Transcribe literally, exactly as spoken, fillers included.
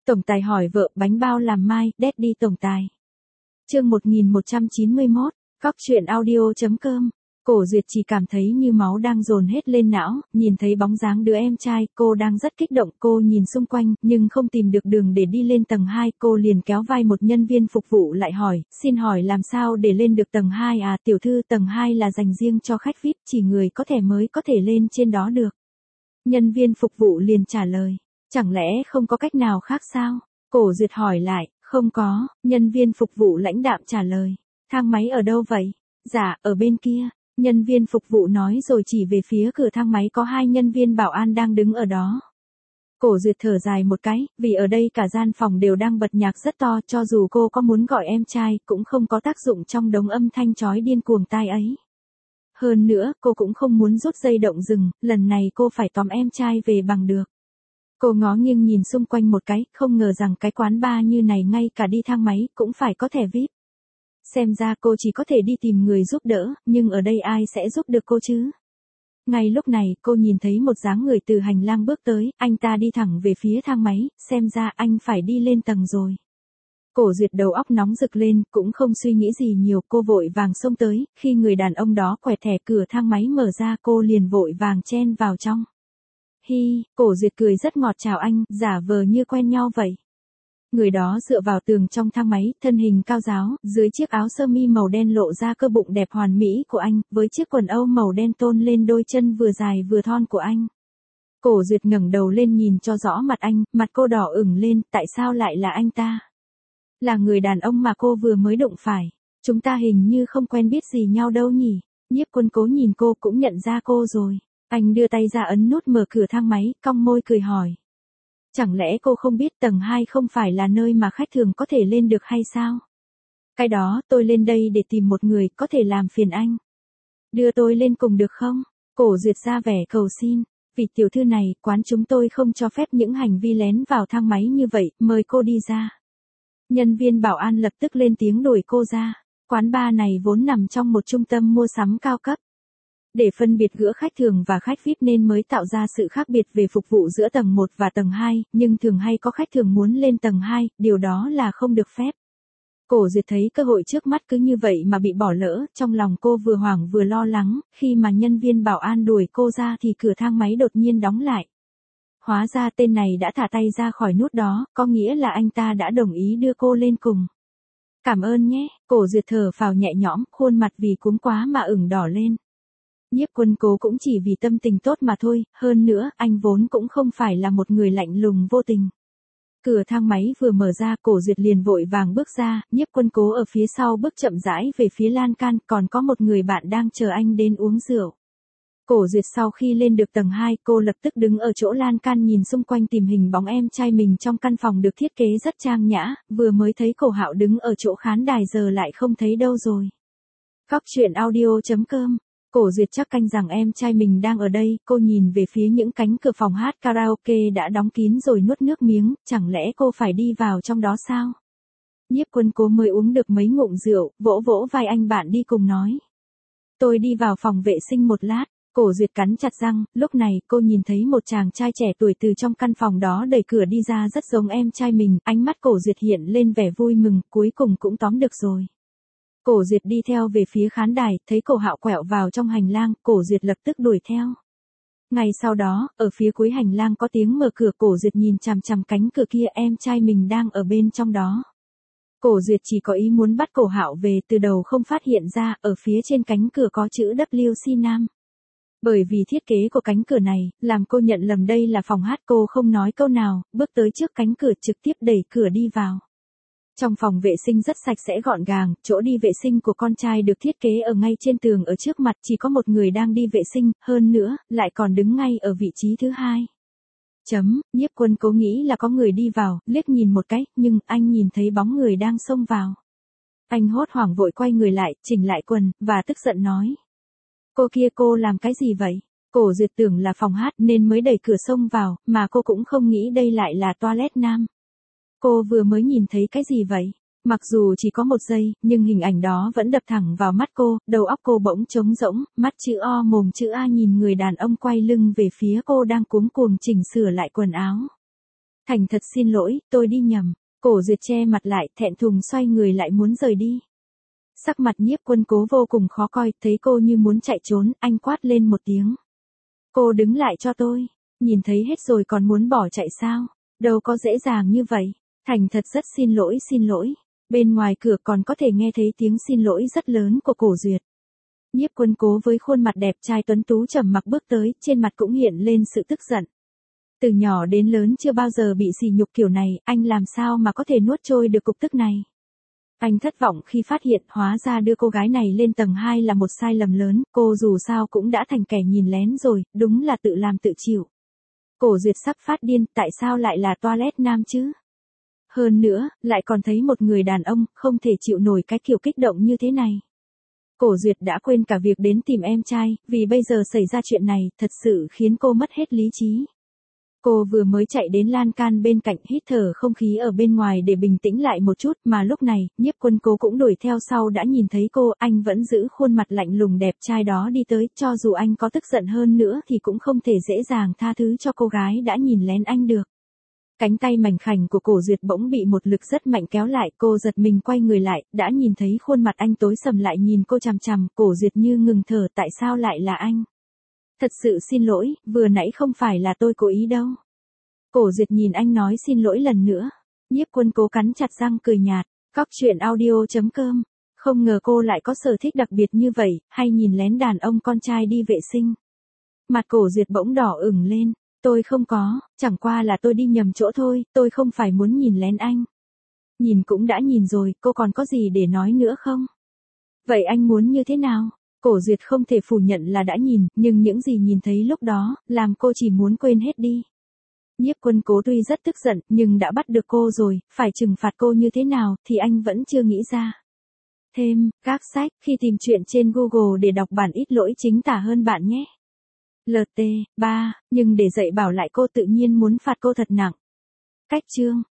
Tổng tài hỏi vợ bánh bao làm mai, Daddy tổng tài. Chương một nghìn một trăm chín mươi mốt, Góc truyện audio chấm com. Cổ Duyệt chỉ cảm thấy như máu đang dồn hết lên não, nhìn thấy bóng dáng đứa em trai, cô đang rất kích động, cô nhìn xung quanh, nhưng không tìm được đường để đi lên tầng hai, cô liền kéo vai một nhân viên phục vụ lại hỏi, xin hỏi làm sao để lên được tầng hai à, tiểu thư tầng hai là dành riêng cho khách vi ai pi, chỉ người có thẻ mới có thể lên trên đó được. Nhân viên phục vụ liền trả lời, chẳng lẽ không có cách nào khác sao? Cổ Duyệt hỏi lại, không có, nhân viên phục vụ lãnh đạm trả lời, thang máy ở đâu vậy? Dạ, ở bên kia. Nhân viên phục vụ nói rồi chỉ về phía cửa thang máy có hai nhân viên bảo an đang đứng ở đó. Cổ Duyệt thở dài một cái, vì ở đây cả gian phòng đều đang bật nhạc rất to, cho dù cô có muốn gọi em trai, cũng không có tác dụng trong đống âm thanh chói điên cuồng tai ấy. Hơn nữa, cô cũng không muốn rút dây động rừng, lần này cô phải tóm em trai về bằng được. Cô ngó nghiêng nhìn xung quanh một cái, không ngờ rằng cái quán bar như này ngay cả đi thang máy cũng phải có thẻ vi ai pi. Xem ra cô chỉ có thể đi tìm người giúp đỡ, nhưng ở đây ai sẽ giúp được cô chứ? Ngay lúc này, cô nhìn thấy một dáng người từ hành lang bước tới, anh ta đi thẳng về phía thang máy, xem ra anh phải đi lên tầng rồi. Cổ Duyệt đầu óc nóng rực lên, cũng không suy nghĩ gì nhiều, cô vội vàng xông tới, khi người đàn ông đó quẹt thẻ cửa thang máy mở ra cô liền vội vàng chen vào trong. Hi, Cổ Duyệt cười rất ngọt chào anh, giả vờ như quen nhau vậy. Người đó dựa vào tường trong thang máy, thân hình cao ráo, dưới chiếc áo sơ mi màu đen lộ ra cơ bụng đẹp hoàn mỹ của anh, với chiếc quần âu màu đen tôn lên đôi chân vừa dài vừa thon của anh. Cổ Duyệt ngẩng đầu lên nhìn cho rõ mặt anh, mặt cô đỏ ửng lên, tại sao lại là anh ta? Là người đàn ông mà cô vừa mới đụng phải. Chúng ta hình như không quen biết gì nhau đâu nhỉ? Nhiếp Quân Cố nhìn cô cũng nhận ra cô rồi. Anh đưa tay ra ấn nút mở cửa thang máy, cong môi cười hỏi. Chẳng lẽ cô không biết tầng hai không phải là nơi mà khách thường có thể lên được hay sao? Cái đó, tôi lên đây để tìm một người có thể làm phiền anh. Đưa tôi lên cùng được không? Cổ Duyệt ra vẻ cầu xin. Vị tiểu thư này, quán chúng tôi không cho phép những hành vi lén vào thang máy như vậy, mời cô đi ra. Nhân viên bảo an lập tức lên tiếng đuổi cô ra. Quán bar này vốn nằm trong một trung tâm mua sắm cao cấp. Để phân biệt giữa khách thường và khách vi ai pi nên mới tạo ra sự khác biệt về phục vụ giữa tầng một và tầng hai, nhưng thường hay có khách thường muốn lên tầng hai, điều đó là không được phép. Cổ Duyệt thấy cơ hội trước mắt cứ như vậy mà bị bỏ lỡ, trong lòng cô vừa hoảng vừa lo lắng, khi mà nhân viên bảo an đuổi cô ra thì cửa thang máy đột nhiên đóng lại. Hóa ra tên này đã thả tay ra khỏi nút đó, có nghĩa là anh ta đã đồng ý đưa cô lên cùng. Cảm ơn nhé, Cổ Duyệt thở phào nhẹ nhõm, khuôn mặt vì cúm quá mà ửng đỏ lên. Nhiếp Quân Cố cũng chỉ vì tâm tình tốt mà thôi, hơn nữa, anh vốn cũng không phải là một người lạnh lùng vô tình. Cửa thang máy vừa mở ra, Cổ Duyệt liền vội vàng bước ra, Nhiếp Quân Cố ở phía sau bước chậm rãi về phía lan can, còn có một người bạn đang chờ anh đến uống rượu. Cổ Duyệt sau khi lên được tầng hai, cô lập tức đứng ở chỗ lan can nhìn xung quanh tìm hình bóng em trai mình trong căn phòng được thiết kế rất trang nhã, vừa mới thấy Cổ Hạo đứng ở chỗ khán đài giờ lại không thấy đâu rồi. Góc truyện audio chấm com. Cổ Duyệt chắc canh rằng em trai mình đang ở đây, cô nhìn về phía những cánh cửa phòng hát karaoke đã đóng kín rồi nuốt nước miếng, chẳng lẽ cô phải đi vào trong đó sao? Nhiếp Quân Cố mới uống được mấy ngụm rượu, vỗ vỗ vai anh bạn đi cùng nói. Tôi đi vào phòng vệ sinh một lát. Cổ Duyệt cắn chặt răng, lúc này cô nhìn thấy một chàng trai trẻ tuổi từ trong căn phòng đó đẩy cửa đi ra rất giống em trai mình, ánh mắt Cổ Duyệt hiện lên vẻ vui mừng, cuối cùng cũng tóm được rồi. Cổ Duyệt đi theo về phía khán đài, thấy Cổ Hạo quẹo vào trong hành lang, Cổ Duyệt lập tức đuổi theo. Ngay sau đó, ở phía cuối hành lang có tiếng mở cửa, Cổ Duyệt nhìn chằm chằm cánh cửa kia, em trai mình đang ở bên trong đó. Cổ Duyệt chỉ có ý muốn bắt Cổ Hạo về, từ đầu không phát hiện ra, ở phía trên cánh cửa có chữ W C Nam. Bởi vì thiết kế của cánh cửa này, làm cô nhận lầm đây là phòng hát, cô không nói câu nào, bước tới trước cánh cửa trực tiếp đẩy cửa đi vào. Trong phòng vệ sinh rất sạch sẽ gọn gàng, chỗ đi vệ sinh của con trai được thiết kế ở ngay trên tường ở trước mặt, chỉ có một người đang đi vệ sinh, hơn nữa, lại còn đứng ngay ở vị trí thứ hai. Chấm, Nhiếp Quân Cố nghĩ là có người đi vào, liếc nhìn một cái, nhưng anh nhìn thấy bóng người đang xông vào. Anh hốt hoảng vội quay người lại, chỉnh lại quần, và tức giận nói. Cô kia cô làm cái gì vậy? Cổ Duyệt tưởng là phòng hát nên mới đẩy cửa xông vào, mà cô cũng không nghĩ đây lại là toilet nam. Cô vừa mới nhìn thấy cái gì vậy? Mặc dù chỉ có một giây, nhưng hình ảnh đó vẫn đập thẳng vào mắt cô, đầu óc cô bỗng trống rỗng, mắt chữ O mồm chữ A nhìn người đàn ông quay lưng về phía cô đang cuống cuồng chỉnh sửa lại quần áo. Thành thật xin lỗi, tôi đi nhầm. Cổ Duyệt che mặt lại, thẹn thùng xoay người lại muốn rời đi. Sắc mặt Nhiếp Quân Cố vô cùng khó coi, thấy cô như muốn chạy trốn, anh quát lên một tiếng. Cô đứng lại cho tôi, nhìn thấy hết rồi còn muốn bỏ chạy sao? Đâu có dễ dàng như vậy. Thành thật rất xin lỗi xin lỗi. Bên ngoài cửa còn có thể nghe thấy tiếng xin lỗi rất lớn của Cổ Duyệt. Nhiếp Quân Cố với khuôn mặt đẹp trai tuấn tú trầm mặc bước tới, trên mặt cũng hiện lên sự tức giận. Từ nhỏ đến lớn chưa bao giờ bị sỉ nhục kiểu này, anh làm sao mà có thể nuốt trôi được cục tức này. Anh thất vọng khi phát hiện hóa ra đưa cô gái này lên tầng hai là một sai lầm lớn, cô dù sao cũng đã thành kẻ nhìn lén rồi, đúng là tự làm tự chịu. Cổ Duyệt sắp phát điên, tại sao lại là toilet nam chứ? Hơn nữa, lại còn thấy một người đàn ông, không thể chịu nổi cái kiểu kích động như thế này. Cổ Duyệt đã quên cả việc đến tìm em trai, vì bây giờ xảy ra chuyện này, thật sự khiến cô mất hết lý trí. Cô vừa mới chạy đến lan can bên cạnh hít thở không khí ở bên ngoài để bình tĩnh lại một chút, mà lúc này, Nhiếp Quân Cố cũng đuổi theo sau đã nhìn thấy cô, anh vẫn giữ khuôn mặt lạnh lùng đẹp trai đó đi tới, cho dù anh có tức giận hơn nữa thì cũng không thể dễ dàng tha thứ cho cô gái đã nhìn lén anh được. Cánh tay mảnh khảnh của Cổ Duyệt bỗng bị một lực rất mạnh kéo lại, cô giật mình quay người lại, đã nhìn thấy khuôn mặt anh tối sầm lại nhìn cô chằm chằm, Cổ Duyệt như ngừng thở, tại sao lại là anh? Thật sự xin lỗi, vừa nãy không phải là tôi cố ý đâu. Cổ Duyệt nhìn anh nói xin lỗi lần nữa. Nhiếp Quân Cố cắn chặt răng cười nhạt. Cóc truyện audio chấm com. Không ngờ cô lại có sở thích đặc biệt như vậy, hay nhìn lén đàn ông con trai đi vệ sinh. Mặt Cổ Duyệt bỗng đỏ ửng lên. Tôi không có, chẳng qua là tôi đi nhầm chỗ thôi, tôi không phải muốn nhìn lén anh. Nhìn cũng đã nhìn rồi, cô còn có gì để nói nữa không? Vậy anh muốn như thế nào? Cổ Duyệt không thể phủ nhận là đã nhìn, nhưng những gì nhìn thấy lúc đó, làm cô chỉ muốn quên hết đi. Nhiếp Quân Cố tuy rất tức giận, nhưng đã bắt được cô rồi, phải trừng phạt cô như thế nào, thì anh vẫn chưa nghĩ ra. Thêm, các sách, khi tìm chuyện trên Google để đọc bản ít lỗi chính tả hơn bạn nhé. lờ tê ba, nhưng để dạy bảo lại cô tự nhiên muốn phạt cô thật nặng. Cách chương.